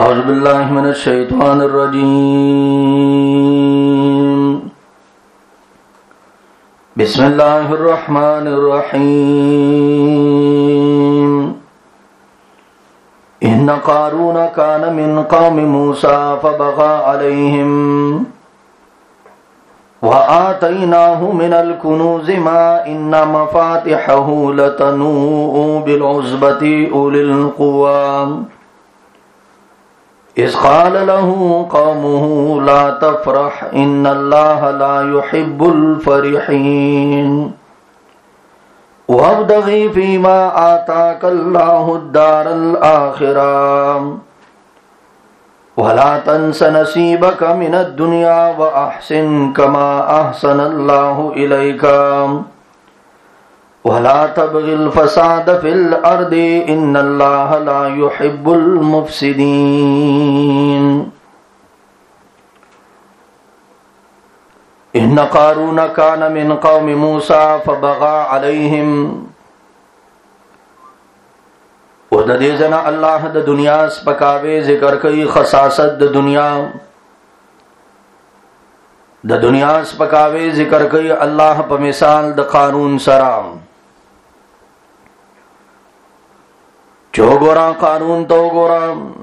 أعوذ بالله من الشيطان الرجيم بسم الله الرحمن الرحيم إن قارون كان من قوم موسى فبغى عليهم وآتيناه من الكنوز ما إن مفاتحه لتنوء بالعصبة أولي القوى إذ قال له قومه لا تفرح إن الله لا يحب الفرحين وابتغ فيما آتاك الله الدار الآخرة ولا تنس نصيبك من الدنيا وأحسن كما أحسن الله إليك ولا تبغ الفساد في الأرض إن الله لا يحب المفسدين إن قارون كان من قوم موسى فبغى عليهم و د دې ځنه الله د دنیا سپکاوي ذکر کوي خصاصت د دنیا سپکاوي ذکر کوي الله په مثال د قارون سره چوغورا قارون تو ګورا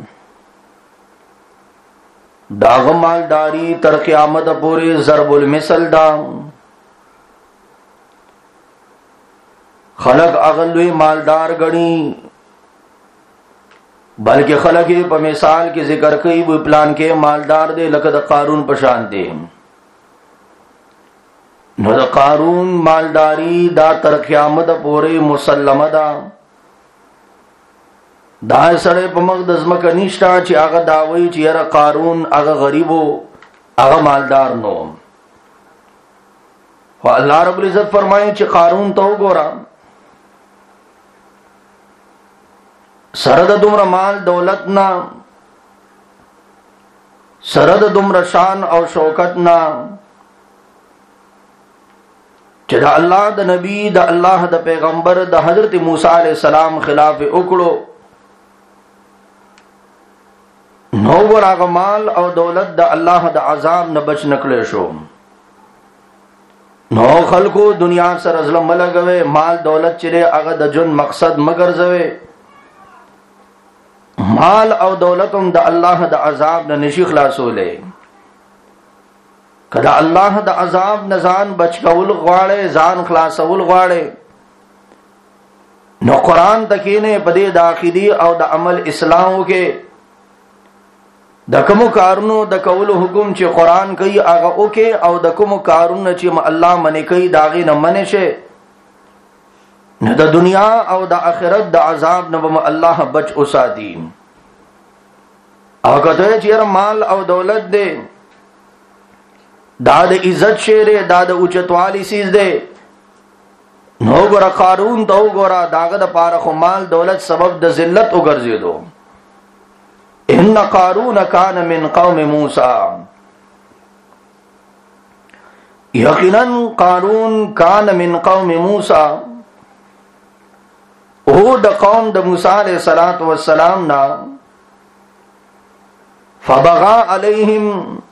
داغ مالداری تر قیامت پورې ضرب المثل دا خلق اغلوی مالدار غني بلکہ خلق په مثال کې ذکر کوي وہ پلان کې مالدار دے لکه د قارون پشان دے نو د قارون مالداری دا تر قیامت پورې مسلمه دا سړی په مقدس مکه نشتا چې هغه داوي چې یاره قارون هغه غریبو هغه مالدار نو خو الله رب العزت فرمایي چې قارون ته وګوره سره د دومره مال دولت نه سره د دومره شان او شوکت نه چې د الله د نبی د الله د پیغمبر د حضرت موسی علیہ السلام خلاف وکړو نو ورغه مال او دولت د الله د عذاب نه بچ نکړي شو نو خلکو دنیا سره ظلم لګوي مال دولت چې هغه د جون مقصد مگر زوي مال او دولتم د الله د عذاب نه نشي خلاصولې کله الله د عذاب نه ځان بچ کول غواړي ځان خلاصول غواړي نو قران تکینه بده د عقیدی او د عمل اسلام کې د کوم کارونو د کول حکم چې قران کوي هغه اوکي او د کوم کارونو چې الله منی کوي داغه نه منی شي نه د دنیا او د آخرت د عذاب نه به الله بچ اوسادي او کته چې مال او دولت دې دا د عزت شیره دا د اوچتوالی سیز دې نو ګور قارون ته وګورا داغه د پاره خو مال دولت سبب د ذلت وګرځیدو ان قارون کان من قوم موسی یقینا قارون کان من قوم موسی او د قوم د موسی علیہ الصلوۃ والسلام نا فبغى علیہم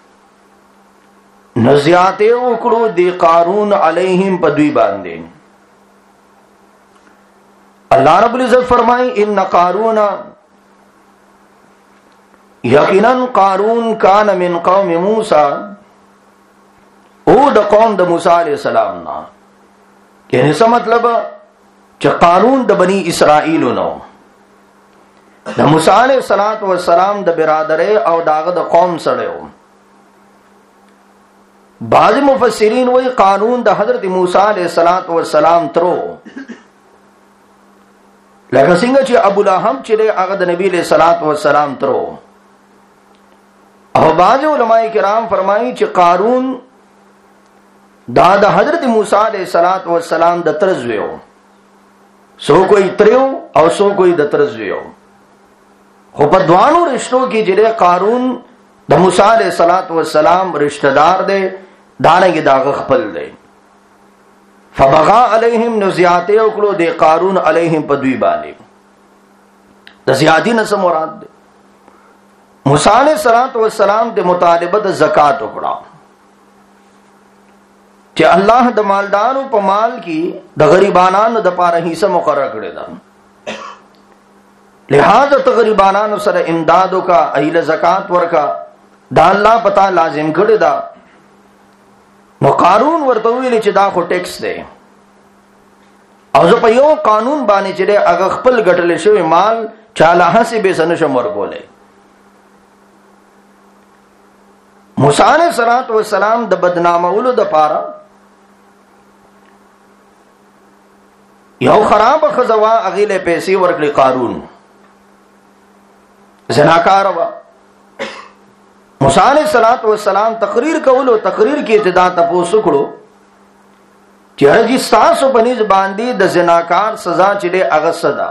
نزیاته وکړو دی قارون علیہم په دوی باندې الله رب العزت فرمای ان قارون یقینا قارون کان من قوم موسی او د قوم د موسی علیہ السلام نا یعنی څه مطلب چې قارون د بنی اسرائیل نو د موسی علیہ السلام د برادرې او داغه د قوم سره و بعض مفسرین وایي قارون د حضرت موسی علیہ السلام ترو لکه څنګه چې ابو لهب چې هغه د نبی علیہ السلام ترو او بعض علماء کرام فرمایي چې قارون دا د حضرت موسی علیہ السلام د ترزویو سو کوئی تریو او سو کوئی د ترزویو خو په دوانو رشتو کې چې قارون د موسی علیہ السلام رشتہ دار دی دانګي داغ خپل دی فبغى علیہم نزیاته وکړو د قارون علیہم په دوی باندې د زیادی نه مراد دی موسی علیہ السلام د مطالبه د زکات وکړه چې الله د مالدارو په مال کې د غریبانو د پاره حصہ مقرر کړی دا، لہذا ته غریبانو سره امدادو کا ایله زکات ورکا دا الله پتا لازم کړی دا. نو قارون ورته ویل چې دا خو ټیکس دی او زه په یو قانون باندې چې هغه خپل ګټل شوی مال چاله هسي به سنشم ورکولې. موسی علیہ السلام د بدنامولو د پاره یو خراب خزوا اغیله پیسې ورکړي. قارون زناکار وا. موسی علیہ السلام تقریر کولو، تقریر کې ابتدا تاسو کړو چې هرځي تاسو بنځ باندې د زناکار سزا چې له هغه صدا.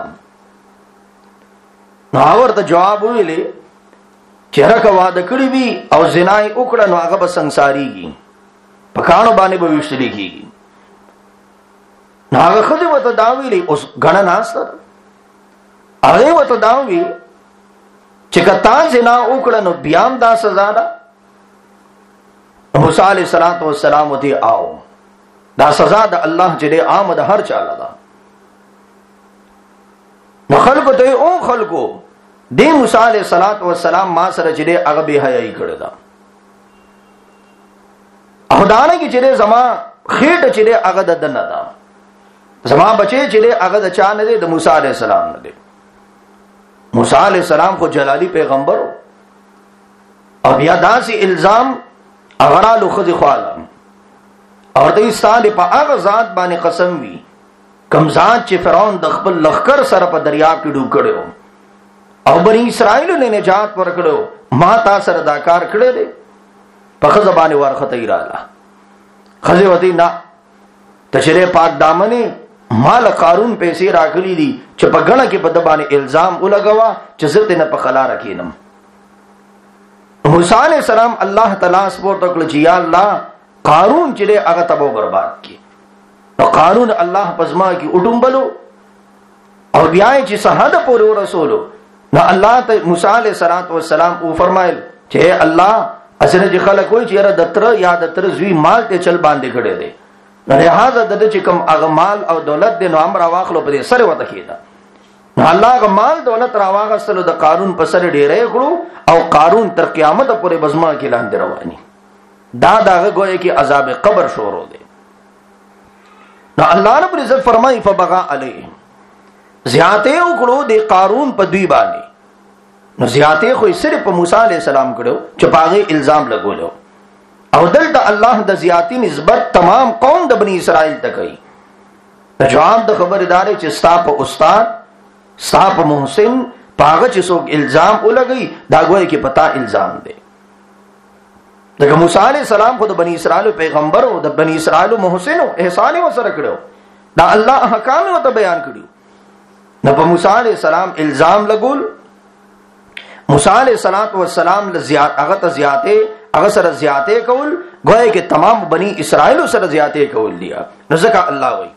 نو ورته جواب ویلې چې راکه واده کړی وي او زنای وکړه نو هغه به سنگساریږي، پکانو باندې به وشتلی کیږي. نو هغه خدای وته دا ویلې اوس غنا ناستر هغه وته دا وی چې کتا زنا وکړه نو بیا هم دا سزا ده. موسی علیہ السلام وتی آو دا سزا د الله چې عام د هر چاله ده. نو خلکو ته او خلکو د موسی علیہ السلام ما سره چې هغه به حیاي کړی دا او دانه کې چې زما خېټه چې هغه د دنه ده، زما بچي چې هغه د چا نه دی، د موسی علیہ السلام نه دی. موسی علیہ السلام کو جلالی پیغمبر او بیا داسې الزام اغرالو خذ خوالم اور د استاد په هغه ذات باندې قسم وی کم ذات چې فرعون د خپل لخر سره په دریاب کې ډوب کړو او بنی اسرائیل نے نجات ورکړو، ما تا سره دا کار کړی دی. په خزه باندې ورخته ایراله خزه وتی نه تشریع پاک دامنه مال قارون پیسې راکړي دي چې په غنه کې په د باندې الزام ولګوا چې زه دې نه په خلا رکینم. موسی علیہ السلام الله تعالی سپورت کړ چې یا الله قارون چې هغه تبو برباد کی. نو قارون الله پزما کی اډومبلو او بیا چې سهاد پورې ورسولو. نو الله ته موسی علیہ السلام او فرمایل چې الله اسنه چې خلک وای چې یاره دتر یا دتر زوی مال ته چل باندې کړي دي، لہذا د چې کوم اغمال او دولت د نو امر واخلو په سره وته کیدا. نو الله غمال دولت راواغستلو د قارون په سره ډیرې کړو او قارون تر قیامت پورې بزما کې لاندې رواني. دا داغه گویا کې عذاب قبر شروع دی. نو الله رب عزت فرمایي فبغى علیه زیاته وکړو د قارون په دوی باندې. نو زیاته خو صرف په موسی علیہ السلام کړو چې پاغه الزام لګولو او دلته الله د زیاتی نسبت تمام قوم د بنی اسرائیل ته کوي. جواب د خبرداري چې ستا په استاد ستا په محسن پاغه چې څوک الزام ولګي دا ګویا کې پتا الزام دی. دغه موسی علیہ السلام خو د بنی اسرائیل پیغمبر او د بنی اسرائیل محسن او احسان وسره کړو، دا الله احکام او ته بیان کړو. نو په موسی علیہ السلام الزام لګول، موسی علیہ السلام هغه ته زیاته هغه سره زیاته کول گویا کې تمام بنی اسرائیل سره زیاته کول دیا. نو ځکه الله وایي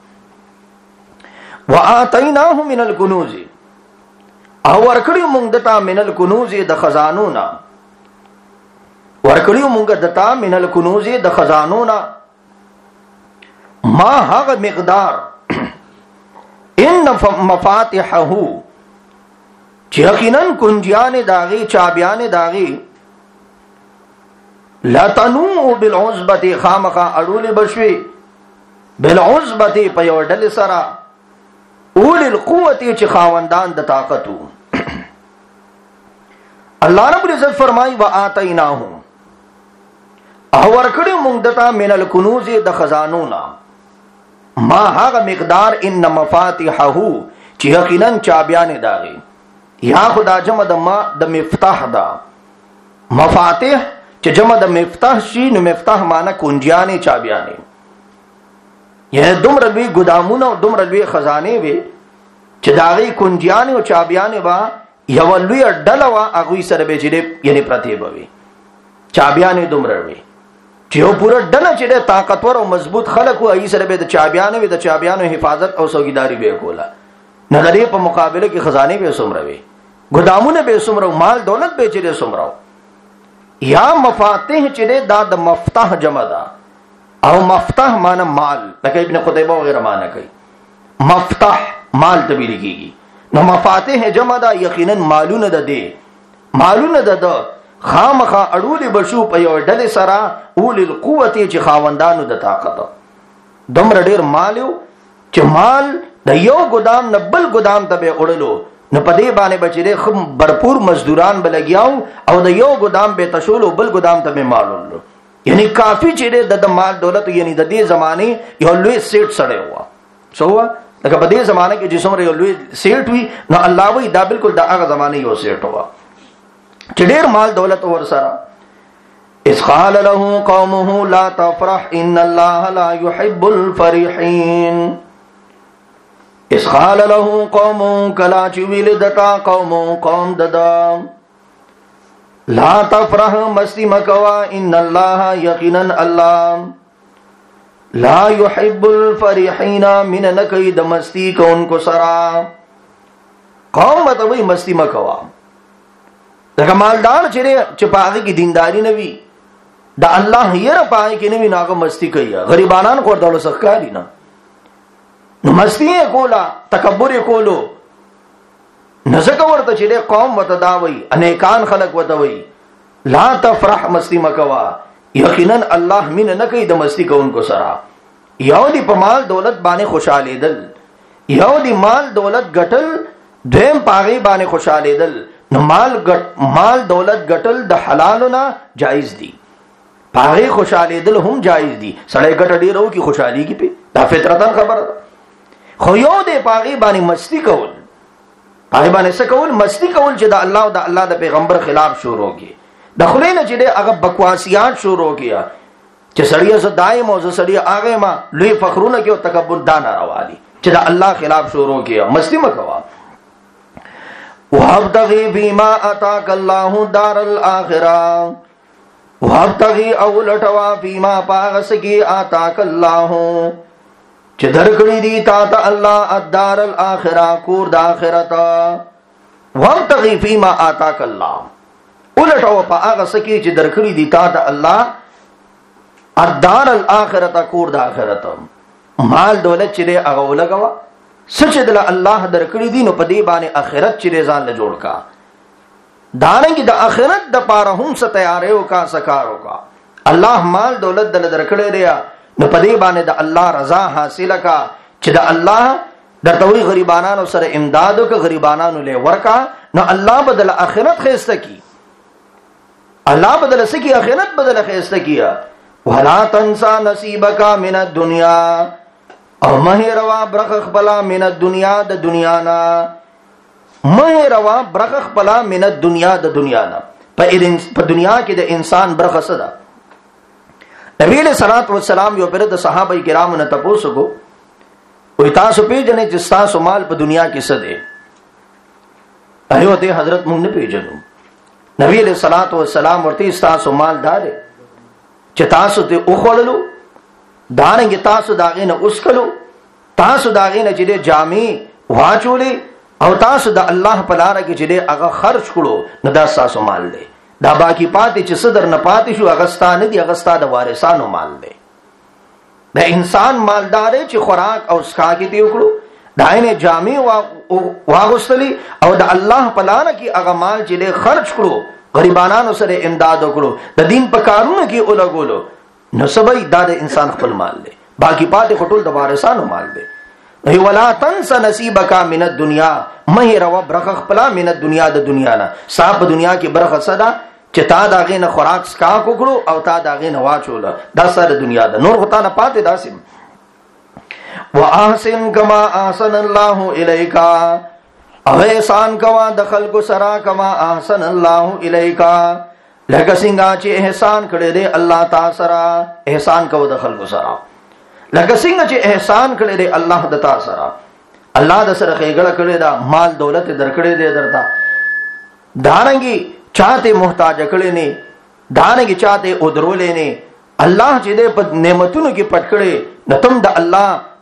وآتیناه من الکنوز او ورکړیو موږ دتا من الکنوز د خزانونا، ورکړیو موږ دتا من الکنوز د خزانونا ما هغه مقدار ان مفاتحه چې یقینا کنجیان داغي چابیان داغي لا تنوء بالعصبه خامخا اړول بشوي بالعصبه په یو ډل سره اول القوه چې خاوندان د طاقت الله رب عزت فرمایي واتیناه او ورکړو موږ دتا من الکنوز د خزانونا ما هغه مقدار ان مفاتحه چې یقینا چابیان داغي یا خدا جمع د مفتاح دا مفاتح چې جمع د مفتاح شي نو مفتاح معنی کنجیانې چابیانې، یعنی دومره لوی ګدامونه او دومره لوی خزانه وي چې داغي کنجیانې او چابیانې با یو لوی ډله وا هغه سره به چې یعنی پرتیبه وي چابیانې دومره وي چې یو پورا ډله چې طاقتور او مضبوط خلک وي سره به د چابیانې وي، د چابیانو حفاظت او څوکیداری به کوله. نه لري په مقابله کې خزانه به سمره وي ګدامونه به سمرو، مال دولت به چیرې سمرو. یا مفاتيح چې دا د مفتاح جمع ده، او مفتاح معنی مال، لکه ابن قتيبه وغيرها معنی کوي. مفتاح مال ته ویل کیږي. نو مفاتيح جمع ده، یقینا مالونه ده. دي مالونه ده خامخا اړولې بشو په یو ډلې سره اول القوت چې خاوندانو د طاقت. دومره ډیر مال یو چې مال د یو ګدام نه بل ګدام ته به وړلو، نو په دې باندې بچره خم برپور مزدوران بلګیاو او د یو ګدام به تشولو بل ګدام ته به مال وړلو. یعنی کافی چې د مال دولت، یعنی د دې زمانه یو لوی سیټ سره و. څو لکه په دې زمانه کې چې څومره یو لوی سیټ وي، نو الله وی دا بالکل د هغه زمانه یو سیټ و چې ډیر مال دولت ور سره. اذ قال له قومه لا تفرح ان الله لا يحب الفرحين. اذ قال له قومه کلا چې ویل دتا قوم ددا لا تفرح مستی مکوا ان الله یقینا الله لا يحب الفرحين من نکي د مستی کوونکو سرا. قوم ته وی مستی مکوا. دا مالدار چې پاغه کې دینداری نه وي، دا الله یې را پای کې نه وي، ناګه مستی کوي. غریبانان کو ډول سخکاری نه، نو مستی کولا، تکبر کولو. نزدک ورته چې قوم وته دا وي، انیکان خلق وته وي لا تفرح مستی مکوا، یقینا الله مين نه کوي د مستی کوونکو سره. یو دی په مال دولت باندې خوشاله دل، یو دی مال دولت ګټل، دیم پاغي باندې خوشاله دل. نو مال دولت ګټل د حلالو نه جایز دي، پاغي خوشاله دل هم جایز دي. سړی ګټ ډیرو کی خوشحالي کی په دا فطرتن خبره ده. خو یو دی پاغي باندې مستی کول، پاغي باندې څه کول؟ مستی کول چې د الله او د الله د پیغمبر خلاف شروع کی. د خلینو چې هغه بکواسیات شروع کیا چې سړی زه دایم او زه سړی هغه ما لوی فخرونه کې او تکبر دان راوالي چې د الله خلاف شروع کیا. مستی مکوا. وابتغي فيما آتاك الله دار الآخرة، وابتغي اولټوا فيما پاغسکی آتاك الله چې درکړي دي تا ته الله الدار الآخرة کور د آخرت. وابتغي فيما آتاك الله، اولټوا پاغسکی چې درکړي دي تا ته الله الدار الآخرة کور د آخرت. مال دولت چې هغه ولګوا سچ دل الله درکړي دي، نو په دې باندې آخرت چې ځان له جوړ کا. دانګي د آخرت د پاره هم څه تیارې وکا، سکارو کا. الله مال دولت دل درکړي دی، نو په دې باندې د الله رضا حاصله کا چې د الله د توي غریبانو سره امداد وک، غریبانو له ورکا. نو الله بدل آخرت خيسته کی، الله بدل سکی آخرت بدل خيسته کیا. ولا تنسى نصيبك من الدنيا، او مه روا برخ بلا من الدنيا د دنیا نا، مه روا برخ بلا من الدنيا د دنیا نا. په دنیا کې د انسان برخه صدا. نبی علیہ الصلوۃ والسلام یو پر د صحابه کرامو نه تاسو کو وي تاسو پیژنې چې تاسو مال په دنیا کې څه دی؟ ایو ته حضرت مونږ نه پیژنو. نبی علیہ الصلوۃ والسلام ورته تاسو مال دار چې تاسو ته اوخړلو، دانګ تاسو داغې نه اوسکلو، تاسو داغې نه چې جامې واچولې، او تاسو د الله په لار کې چې هغه خرج کړو، نو دا تاسو مال دی. دا باقی پاتې چې صدر نه پاتې شو اغستانه دي، اغستا د وارثانو مال دی. د انسان مالدار چې خوراک او اسکا کې دی وکړو، داینه جامې واغستلی، او د الله په لار کې هغه مال چې خرج کړو، غریبانو سره امداد وکړو، د دین په کارونو کې اولګولو، نو سبای دا د انسان خپل مال دی. باقی پاتې خټول د وارثانو مال دی. ای ولا تنس نصیبک من الدنیا، مه روا برخه خپل من الدنیا د دنیا نه. صاحب دنیا کې برخه صدا چې تا دا غینه خوراک سکا کوکړو او تا دا غینه واچول، دا سره دنیا ده. نور غتا نه پاتې داسم. واحسن کما احسن الله الیک، او احسان کوا د خلق سرا کما احسن الله الیک، لکه څنګه چې احسان کړی دی الله تعالی سره. احسان کو د خلق سرا لکه څنګه چې احسان کړی دی الله د تعالی سره. الله د سره خېګړه کړی دا مال دولت درکړی دی درته، دانګي چاته محتاج کړی نه، دانګي چاته ودرولې نه. الله چې دې په نعمتونو کې پټ کړي، نتم د الله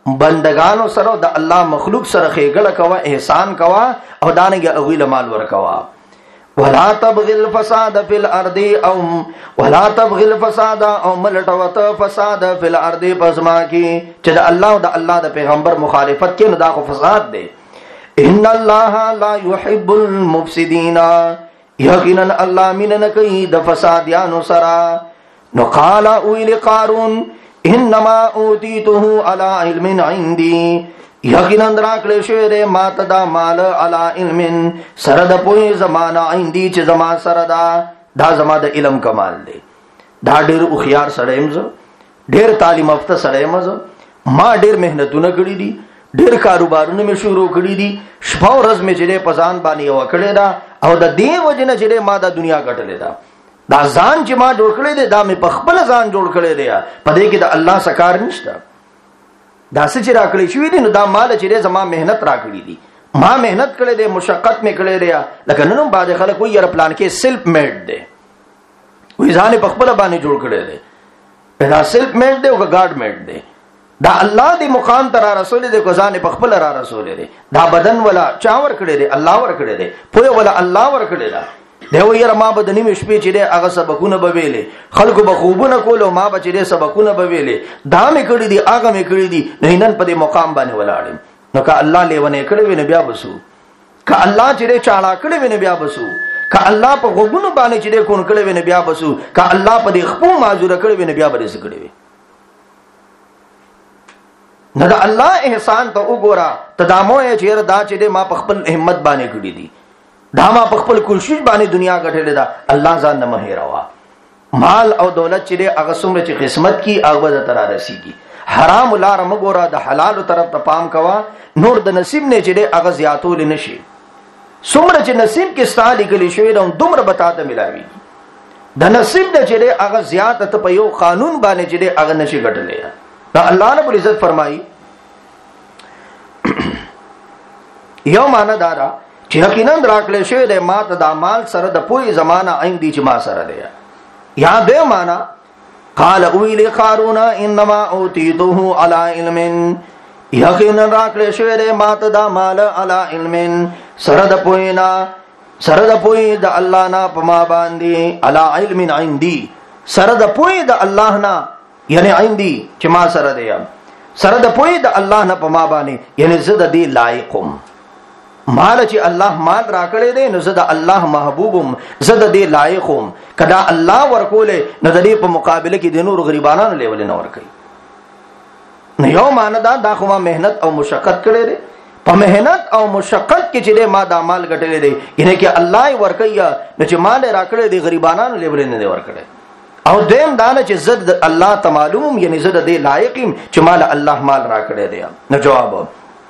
بندگانو سره د الله مخلوق سره خېګړه کوا، احسان کوا او دانګه اغویل مال ورکوا. ولا تبغي الفساد في الارض او ولا تبغي الفساد او ملټوت فساد في الارض پسما کی چې د الله او د الله د پیغمبر مخالفت کې نو دا خو فساد دی. ان الله لا يحب المفسدين، یقینا الله مين کوي د فسادیانو سره. نو قال اویل قارون انما اوتیته على علم عندي، یقینا راکړې شوی دی ما ته دا مال علی علم سره د پوهې زمانہ عندي چې زما سره دا زما د علم کمال دی. دا ډېر هوښیار سړی یم زه، ډېر تعلیم یافته سړی یم زه، ما ډېر محنتونه کړي دي، ډېر کاروبارونه مې شروع کړي دي، شپه او ورځ مې چې په ځان باندې یوه کړې ده او د دې وجې نه چې ما دا دنیا ګټلې ده. دا ځان چې ما جوړ کړی دی دا مې په خپل ځان جوړ کړی دی، په دې کې د الله څه کار نشته. دا څه چې راکړی شوي دي نو دا مال چې زما مهنت راکړي دي، ما مهنت کړی دی، مشقت مې کړی دی. لکه نن هم بعضې خلک وایي یاره پلان کې سیلف میډ دی، وایي ځان یې په خپله باندې جوړ کړی دی. دا سیلف میډ دی او که ګاډ میډ دی؟ دا الله دی مقام ته را رسولی دی که ځان یې په خپله را رسولی دی؟ دا بدن ولا چا ورکړی دی؟ الله ورکړی دی. پوهه ولا الله ورکړی ده. دی وایي یاره ما به د نیمې شپې چې دی هغه سبقونه به ویلې، خلکو به خوبونه کول او ما به چې دی سبقونه به ویلې، دا مې کړي دي هغه مې کړي دي. نو نن په دې مقام باندې ولاړ یم. نو که الله لیونی کړی وي نو بیا به سو، که الله چې دی چاړه کړی وي نو بیا به سو، که الله په غوږونو باندې چې دی کون کړی وي نو بیا به سو، که الله په دې خپو معذوره کړی وي نو بیا به دې څه کړی وي. نو د الله احسان ته وګوره، ته دا مه وایې چې یاره دا چې دی ما په خپل همت باندې کړي دي، دا ما په خپل کوشش باندې دنیا ګټلې ده. الله ځان نه مه هېروه. مال او دولت چې دی هغه څومره چې قسمت کی هغه به درته را رسېږي. حرام لاره مه ګوره، د حلالو طرف ته پام کوه، نور د نصیب نه چې دی هغه زیاتولی نه شي. څومره چې نصیب کې ستا لیکلی شوي ده دومره به تا ته میلاوېږي. د نصیب نه چې دی هغه زیاته ته په یو قانون باندې چې دی هغه نشي ګټلی. دا الله رب العزت فرمایي یو معنی دا ده چې یقینا راکړل شوی دی ما ته دا مال سره د پوهې زمانہ عندي چې ما سره دی. یا دې معنی قال اویل قارون انما اوتیته علی علم، یقینا راکړل شوی دی ما ته دا مال علی علم سره د پوهې نه، سره د پوهې د الله نه په ما باندې، علی علم عندي سره د پوهې د الله نه، یعنی عندي چې ما سره دی، سره د پوهې د الله نه په ما باندې، یعنی زه د دې لایقم. مال چې الله مال راکړی دی نو زه د الله محبوبم، زه د دې لایقم. کدا الله ورکوله نو د دې په مقابله کې د نور غریبانو لیول نه ورکوي. نو یو معنی دا خو ما مهنت او مشقت کړی دی، په مهنت او مشقت کې چې ما دا مال ګټلی دی، یعنی کې الله ورکوي نو چې مال راکړی دی غریبانو لیول نه دی ورکړی. او دیم دا نه چې زه د الله ته معلوم، یعنی زه د دې لایق یم چې مال الله مال راکړی دی. نو جواب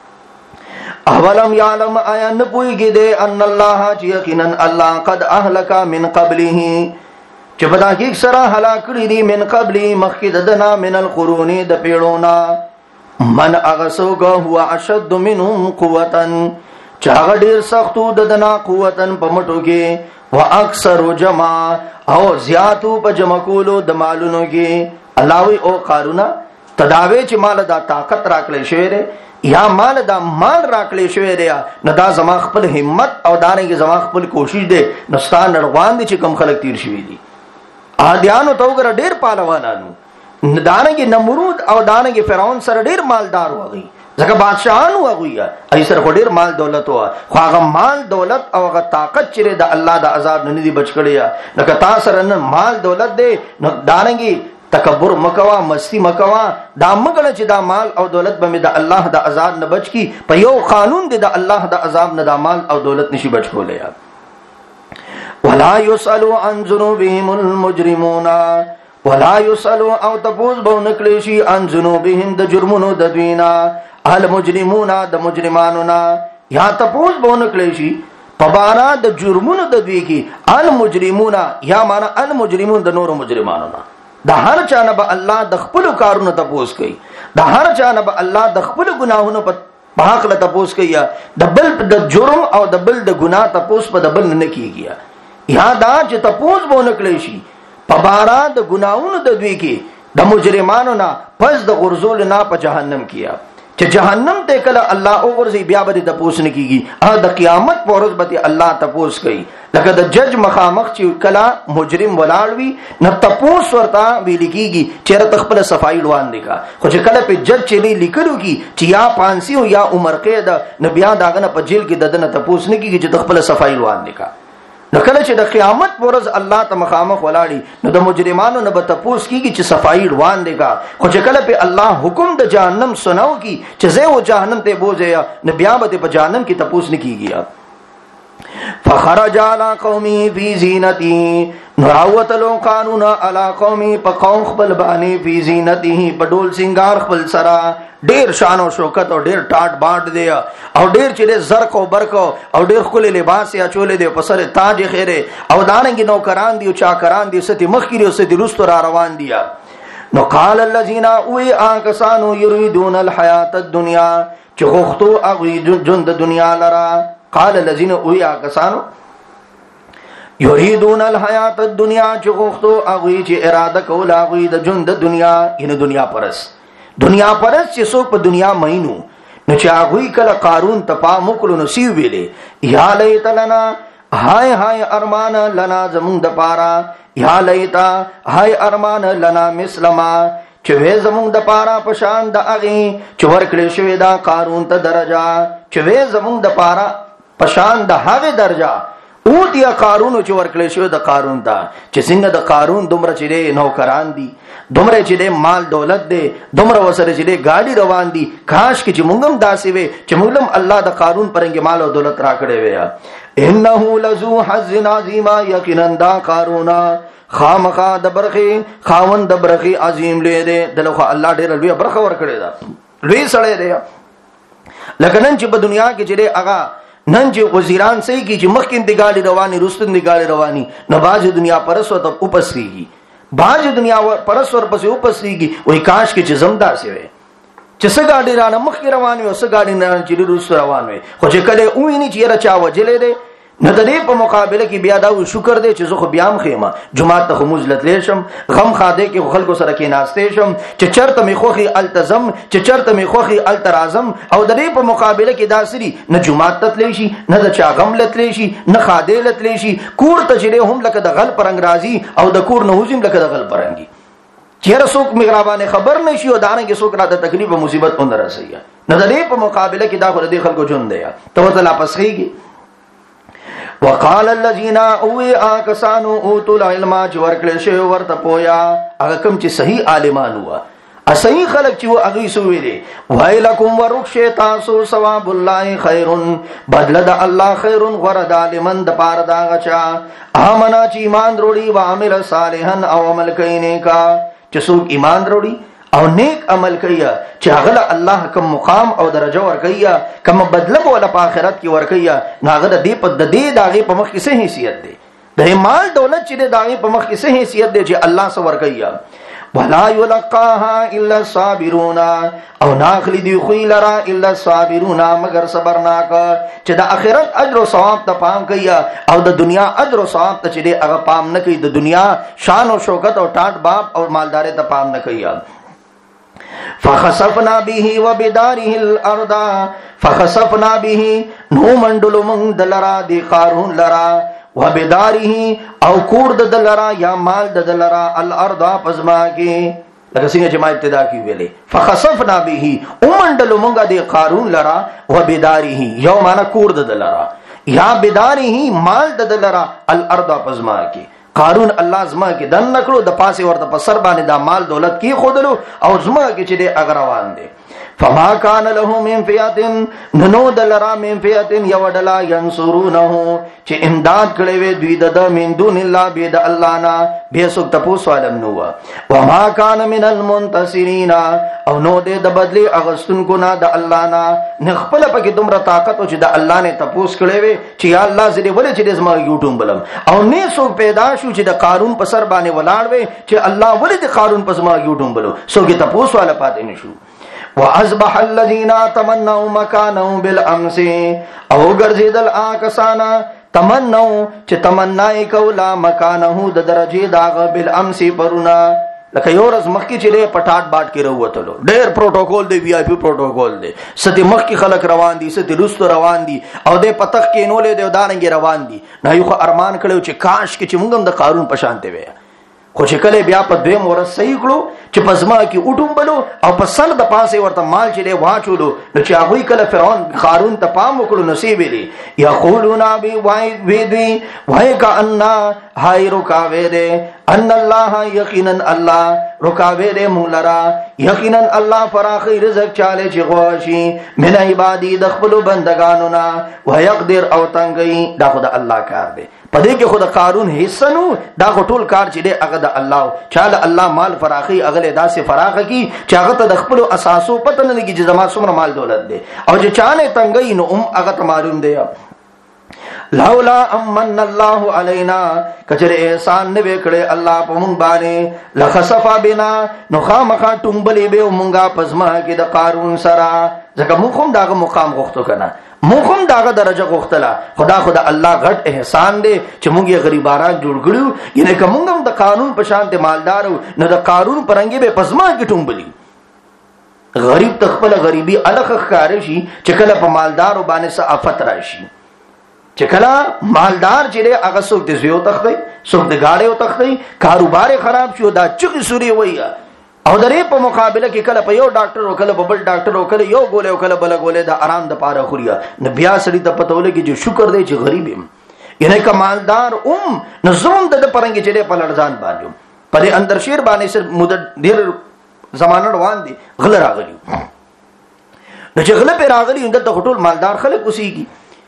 اولم یعلم آیا نه پوهیږي دی ان الله چې یقینا الله قد اهلک من قبله چې په تحقیق سره هلاک کړي دي من قبله مخکې دنا من القرون د پیړونا، من هغه څوک هو اشد منهم قوتا چې هغه ډیر سختو دنا قوتن په مټو کې، واکثر جمع او زیاتو په جمع کولو د مالونو کې. الله وی او قارون تداوی چې مال دا طاقت راکړی شوی دی یا مال دا مال راکړی شوی دی، نو دا زما خپل همت او دانګي زما خپل کوشش دی. نو ستا نړوان دي چې کم خلک تیر شوي دي. عادیانو ته وګوره ډېر پهلوانانو، دانګي نمرود او دانګي فرعون سره ډېر مالدار وغي، ځکه بادشاهان وغوي ای سره ډېر مال دولت و، خو هغه مال دولت او هغه طاقت چې د الله د عذاب نه دي بچ کړی. نو که تا سره نه مال دولت دی نو دانګي تکبر مکوا، مستی مکوا، دا مګړه چې دا مال او دولت به د الله د عذاب نه بچ کی. په یو قانون دی د الله د عذاب نه دا مال او دولت نشي بچ کولای. ولا يسألوا عن ذنوبهم المجرمون، ولا يسألوا او تپوس به نکړي شي عن ذنوبهم د جرمونو د دوینا، المجرمون د مجرمانو نه، یا تپوس به نکړي شي په بارا د جرمونو د دوی کې، المجرمون یا معنا المجرمون د نور مجرمانو نه. د هر چا نه به الله د خپل کارونو تپوس کوي، د هر چا نه به الله د خپل ګناهونو په حق له تپوس کوي. د بل د جرم او د بل د ګناه تپوس په د بل نه کیږي. یا دا چې تپوس به نکړي شي په بارا د ګناهونو د دوی کې د مجرمانو نه، پس د غرزول نه په جهنم کیا. چې جهنم ته کله الله وګرځي بیا به تپوس نه کیږي د قیامت په ورځ به الله تپوس کوي لکه د جج مخامخ چې کله مجرم ولاړ وي نه تپوس ورته ویل کیږي چې ته خپل صفائی روان دی کا خو چې کله په جج چلی لیکلو کی چې یا پانسی او یا عمر قید نه بیا داغه نه په جیل کې ددنه تپوس نه کیږي چې خپل صفائی روان دی کا نو کله چې د قیامت پر ورځ الله ته مخامخ ولاړی نو د مجرمانو نه به تپوس کیږي چې صفائی روان دی کا خو چې کله په الله حکم د جهنم سناو کی چې زه و جهنم ته بوځه نه بیا به په جهنم کې تپوس نه کیږي فخرج على قومه في زينته نراوت لو قانون على قومه په قوم خپل باندې في زينته په ډول سنگار خپل سرا ډیر شان او شوکت او ډیر ټاټ باټ دی او ډیر چې زرق او برق او ډیر خل لباس یا چولې دی په سر تاج خیره او دانګ نو کران دی او چاکران دی ستي مخکري او ستي رستو را روان دی نو قال الذين اوي آکسانو يريدون الحیات الدنیا چې غوښتو او ژوند د دنیا لرا قال الذين اوي آکسانو يريدون الحیات الدنیا چې غوښتو او چې اراده کوله او د ژوند د دنیا ان دنیا دنیا پرس چې څوک په دنیا مینو نو چې هغه کله قارون تپا مکلو نصیب ویلې یا لیت لنا هاي هاي ارمان لنا زمون د پارا یا لیتا هاي ارمان لنا مسلما چې وې زمون د پارا پشان د اغي چې ورکړې شوی دا قارون ته درجه چې وې زمون د پارا پشان د هغه درجه او دیا قارون چې ورکړې شوی د قارون ته چې څنګه د قارون دومره چې نوکران دي دومره چې مال دولت دی دومره وسره چې گاډي روان دي کاش کې چې مونږم داسې وي چې مونږم الله د قارون پرنګ مال او دولت را کړې وي انه لذو حظ عظیم یقینا دا قارون خامخا د برخي خاوند د برخي عظیم لري دغه الله ډېر لوی برخه ور کړې ده لوی سړی دی لکه نن چې په دنیا کې چې هغه نن چې وزیران صحیح کی چې مخکې د گاډي رواني رستن د گاډي رواني نه باز دنیا پرسو ته اوپسېږي باج دنیا پرسور پسې اوپسېږي وای کاش کې چې زمدا سی وي چې څه گاډي رانه مخ کې روان وي او څه گاډي نه چې روس روان وي خو چې کله وې نه چې رچا وجلې ده نه د دې په مقابله کې بیا دا شکر دی چې زه خو بیا هم خېما جمعه ته خموزلت لیشم غم خاده کې خلکو سره کې ناشته شم چې چرته می خوخي التزم چې چرته می خوخي الترازم او د دې په مقابله کې داسري نه جمعه ته تللی شي نه د چا غم لتلی شي نه خاده لتلی شي کور ته چې هم لکه د غل پرنګ راځي او د کور نه وزم لکه د غل پرنګي چیرې څوک مغربانه خبر نشي او دانګه څوک را د تکلیف او مصیبت اون راسي نه د دې په مقابله کې دا خو د خلکو ژوند دی ته وته لا پسخيږي وقال الذين اوي آکسانو اوتوا العلم چې ورکړل شوی ورته پویا هغه کوم چې صحیح عالمان هوا صحیح خلق چې هغه سوویلي وایلکم ورخ تاسو ثواب الله خیر بدل د الله خیر غرد عالمن د پار دا غچا امنا چې ایمان وروړي و عمل صالحا او عمل کوي نیکا چې څوک ایمان وروړي او نیک عمل کوي چې هغه الله کوم مقام او درجه ور کوي کوم بدله ولا په آخرت کې ور کوي ناغه د دې په د دې داغه په مخ کې څه حیثیت دی د مال دولت چې داغه په مخ کې څه حیثیت دی چې الله سو ور کوي ولا يلقاها الا الصابرون او ناخلی دی خو لرا الا الصابرون مگر صبرناک چې د آخرت اجر او ثواب ته پام کوي او د دنیا اجر او ثواب ته چې هغه پام نه کوي د دنیا شان او شوکت او ټاټ باب او مالدار ته پام نه کوي فخسفنا به وبداره الارض فخسفنا به نو منډلو من دلرا دی قارون لرا وبداره او کور د دلرا یا مال د دلرا الارض پزما کې لکه څنګه چې ما ابتدا کې ویلې فخسفنا به ومنډلو منګه دی قارون لرا وبداره یو معنا کور د دلرا یا بداره مال د دلرا الارض پزما کې قارون الله زما کې دن نکړو د پاسه ورته په سر باندې دا مال دولت کې خودلو او زما کې چې د اغروان دي فما كان له من فئه نو دلرا من فئه يودلا ينصرونه چې امداد کړي وي دوی د من دون الله بيد الله نه به څوک تاسو علم نو وما كان من المنتصرين او نو د بدلی اغستونکو نه د الله نه خپل پکې دومره طاقت او چې د الله نه تاسو کړي وي چې یا الله زړه ولې چې زما یوټیوب بلم او نه څوک پیدا شو چې د قارون په سر باندې ولاړ وي چې الله ولې د قارون په زما یوټیوب بلو څوک تاسو والا پاتې نشو واصبح الذين تمنوا مكانه بالامس او ګرځیدل آکسانا تمنوا چې تمنای کولا مکانه د درجه داغه بالامس پرونا لکه یو ورځ مخکې چې دی پټاټ باټ کې راووتلو، ډېر پروټوکول دی، وی آی پی پروټوکول دی، ستې مخکې خلک روان دي، ستې وروسته روان دي، او دی پتخ کېنولې دی او دارنګې روان دي. نه یو خو ارمان کړی چې کاش کې چې موږ هم د قارون په شانتې وی، خو چې کله بیا په دویم ورځ صحیح کړو چې په ځما کې وټومبلو او په سر د پاسې ورته مال چې دی واچولو، نو چې هغوی کله فرعون قارون ته پام وکړو نصیب دی یقولون بی وای دوی وای کا انا هاي رکاوې دی ان الله یقینا الله رکاوې دی مونږ لرا، یقینا الله فراخي رزق چاله چې غواشي من عبادی د خپل بندگانو نه، ويقدر او تنګي دا خدای الله کار دی. پدې کې خود قارون حصہ نو، دا ټول کار چې دی هغه د الله، چاله الله مال فراخي اغله داسې فراخه کی چې هغه ته د خپل اساسو پته نه لګي چې زما څومره مال دولت دی، او چې چانه تنګي نو هغه ته معلوم دی. لولا امن الله علينا کچره احسان نه وکړي الله په مونږ باندې لخسفا بنا نو خامخا ټومبلې به مونږه پزما کې د قارون سره، ځکه مونږ هم داغه مقام غوښتو کنه، مونږ هم داغه درجه غوښتله. خدا الله غټ احسان دی چې مونږ یې غریباران جوړ کړو، یعنی که مونږ هم د قانون په شان د مالدارو نو د قارون پرنګي به پزما کې ټومبلي. غریب تخپل غریبي الخ ښکار شي چې کله په مالدارو باندې څه آفت راشي، چې کله مالدار چې دی هغه څوک د زیو تختی، څوک د گاډیو تختی، کاروبار خراب شو دا چغې سوري وایي، او درې په مقابله کې کله په یو ډاکټر او کله په بل ډاکټر او کله یو ګولې او کله بل ګولې د آرام د پاره خوریا، نو بیا سړي ته پته ولګي چې شکر دی چې غریب یم، یعنی که مالدار نظم د پرنګي چې په لړځان باندې په دې اندر شیر باندې سر مدد ډیر زمانه روان دي غل راغلی، نو چې غل په راغلی دلته ټول مالدار خلک اوسېږي،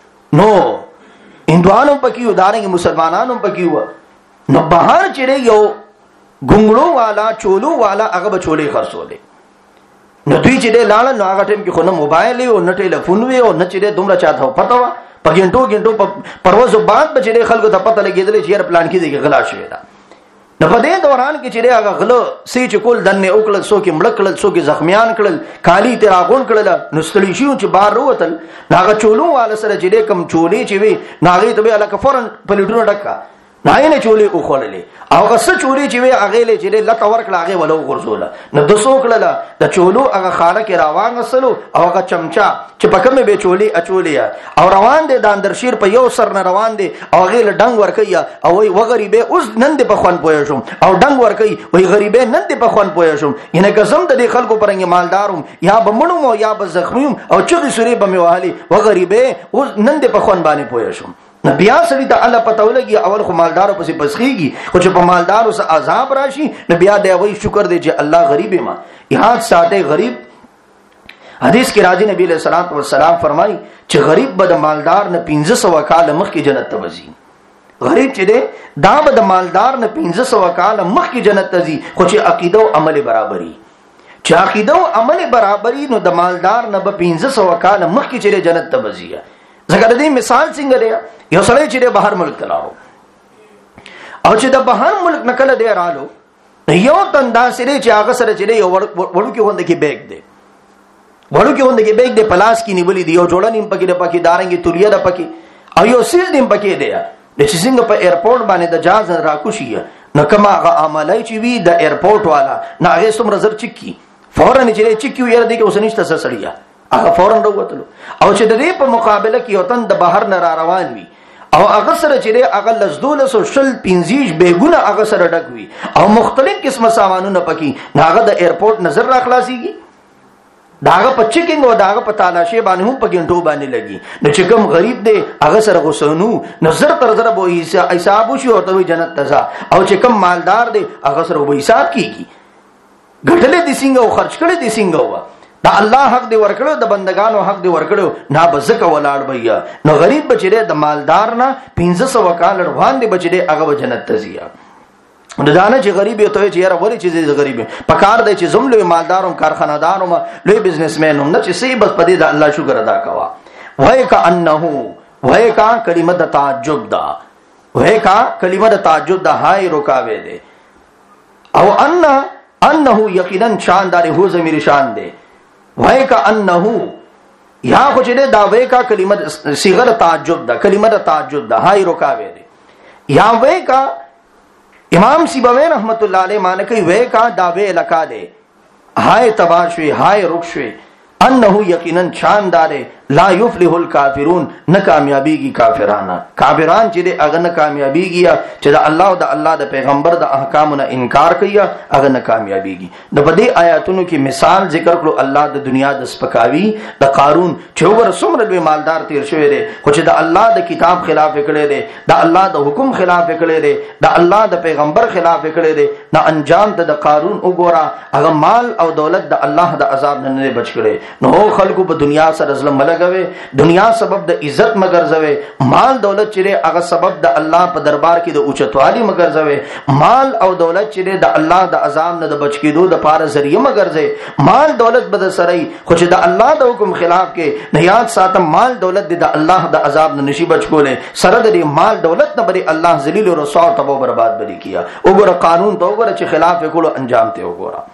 نو هندوانو پکې و دارنګ مسلمانانو پکې و، نو بهر چې یو ګنګړو والا چولو والا هغه به چولې خرڅولې، نو دوی چې لاړ نو هغه ټیم کې خو نه موبایل او نه ټلیفون وی او نه چې دومره چاته پته و، په ګنټو په پروازو بعد به چې خلکو ته پته لګېدل چې یار پلان کې دی غلا شوی دا. نو په دې دوران کې چې هغه غلو سې چې کول دنه وکړل، څوک مړ کړل، څوک زخمیان کړل، کالی تراغون کړل، نو ستړي شو چې بار وروتل، هغه چولو والا سره چې کم چولې چې وی ناغي ته به الکه فورن پلیټونو ډکا نه چولې او خړلې، او هغه څه چولې چې وی هغه له چې لته ورکړه هغه ولو غرزوله، نو د څوکړه د چولو هغه خاله کې راوان غسلو، او هغه چمچا چې په کومه به چولې اچولې او روان دي د اندر شیر په یو سر نه روان دي، او هغه له ډنګ ورکیا او وی وغریبه اوس نن دې په خوان پوي شم، او ډنګ ورکي وی غریبه نن دې په خوان پوي شم، ینه قسم د خلکو پرنګ مالداروم یا بمړم یا بزخمیم او چغې سوري بموالی وغریبه اوس نن دې په خوان باندې پوي شم. نو بیا سړي ته الله پته ولګي اول خو مالدارو پسې بسخيږي، خو چې په مالدارو سره عذاب راشي نو بیا دی وای شکر دی چې الله غریب ما یاد ساته غریب. حدیث کې راځي نبی له صلوات و سلام فرمایي چې غریب به د مالدار نه 1500 کال مخکې جنت ته وځي، غریب چې دی دا به د مالدار نه 1500 کال مخکې جنت ته ځي، خو چې عقیده او عمل برابري، چې عقیده او عمل برابري نو د مالدار نه به 1500 کال مخکې چې جنت ته وځي. ځکه د دې مثال څنګه دی، یو سړی چې بهر ملک ته لاړو او چې د بهر ملک نکله دی رالو، یو تندا سره چې هغه سره چې یو وړو کې وند کې بیگ دی، وړو کې وند کې بیگ دی پلاس کې نیولې دی، یو جوړه نیم پکې د پکې دارنګي تولیه د پکې او یو سیل نیم پکې دی، د چې څنګه په ایرپورټ باندې د جاز راکوشي نو کما هغه عملای چې وی د ایرپورټ والا نه هغه څومره زر چکی فورن چې چکی یې دی کې اوس نشته سړیا هغه فورن راوتلو، او چې د دې په مقابله کې یو تن د بهر نه را روان وي او هغه سره چې هغه لزدولس او شل پنځیش بیگونه هغه سره ډک وي او مختلف قسمه سامانونه پکې هغه د ایرپورټ نظر را خلاصيږي، داغه په چیکینګ او داغه په تالاشي باندې هم په ګنټو باندې لګي، نو چې کوم غریب دی هغه سره غوسنو نظر تر زره به حساب شي او ته جنت ته او چې کوم مالدار دی هغه سره به حساب کیږي، ګټلې دي څنګه او خرج کړي دي څنګه، دا الله حق دی ورکړو د بندگانو حق دی ورکړو نه بزکه ولاړ بیا، نو غریب بچره د مالدار نه 1500 کال روان دی بچره هغه جنت ته ځي. نو دانه چې غریب یو ته چې یاره وری چې غریب پکار دی چې زم له مالدارو کارخانه‌دارو له بزنسمنو نه چې سی بس پدې د الله شکر ادا کوا، وای کا انه وای کا کلمه د تعجب دا، وای کا کلمه د تعجب دا هاي رکاوي دی، او انه یقینا شاندار هو زمیر شان دی، وای کا انه یا خو چې دا وای کا کلمه صيغه تعجب دا، کلمه تعجب دا هاي رکاوي دي، یا وای کا امام سیبوی رحمت الله علیه مان کوي وې کا داوی لکا دے ہائے تباشوی ہائے رخشوی انہو یقیناً شاندار لا یفلح الکافرون نہ کامیابی کی کافرانا کافران چې دې اگر نه کامیابیږي چې د الله او د الله د پیغمبر د احکامو نه انکار کوي اگر نه کامیابیږي. د بدی آیاتونو کې مثال ذکر کړو الله د دنیا د سپکاوی د قارون چې وګوره څومره لوی مالدار تیر شوی دی خو چې د الله د کتاب خلاف کړی دی د الله د حکم خلاف کړی دی د الله د پیغمبر خلاف کړی دی د انجام ته د قارون وګوره هغه مال او دولت د الله د عذاب نه بچ کړي نو خلکو په دنیا سره ظلم لګوي دنیا سبب د عزت مګرځوي مال دولت چې هغه سبب د الله په دربار کې د اوچتوالي مګرځوي مال او دولت چې د الله د عذاب نه د بچ کېدو د پاره ذریعہ مګرځي مال دولت بد سرای خو چې د الله د حکم خلاف کې نه یاد ساتم مال دولت د الله د عذاب نه نشي بچ کوله سره د مال دولت نه بری الله ذلیل او رسوا او تباہ برباد بری کیا وګوره قانون ته وګوره چې خلاف کولو انجام ته وګوره